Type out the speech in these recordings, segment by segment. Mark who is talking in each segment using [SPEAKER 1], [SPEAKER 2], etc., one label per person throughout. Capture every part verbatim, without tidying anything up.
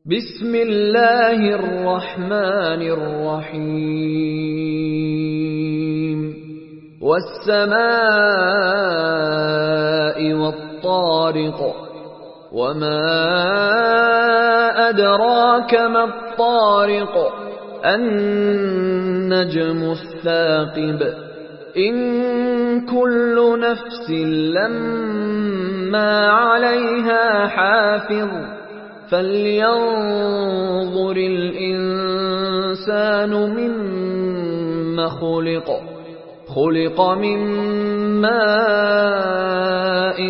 [SPEAKER 1] بسم اللہ الرحمن الرحیم والسماء والطارق وما أدراك ما الطارق النجم الثاقب إن كل نفس لما عليها حافظ فلينظر الإنسان مما خلق خلق من ماء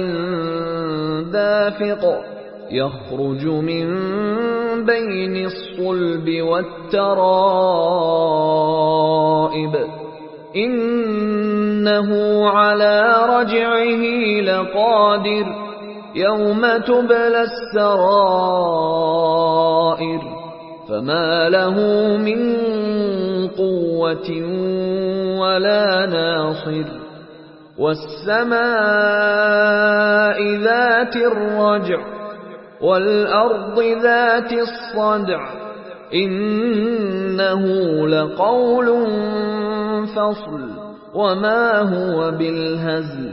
[SPEAKER 1] دافق يخرج من بين الصلب والترائب إنه على رجعه لقادر يوم تبلى السرائر فما له من قوة ولا ناصر والسماء ذات الرجع والأرض ذات الصدع إنه لقول فصل وما هو بالهزل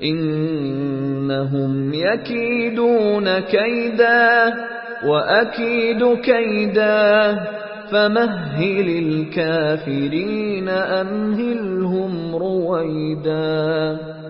[SPEAKER 1] إنهم يكيدون كيدا وأكيد كيدا فمهل الكافرين أمهلهم رويدا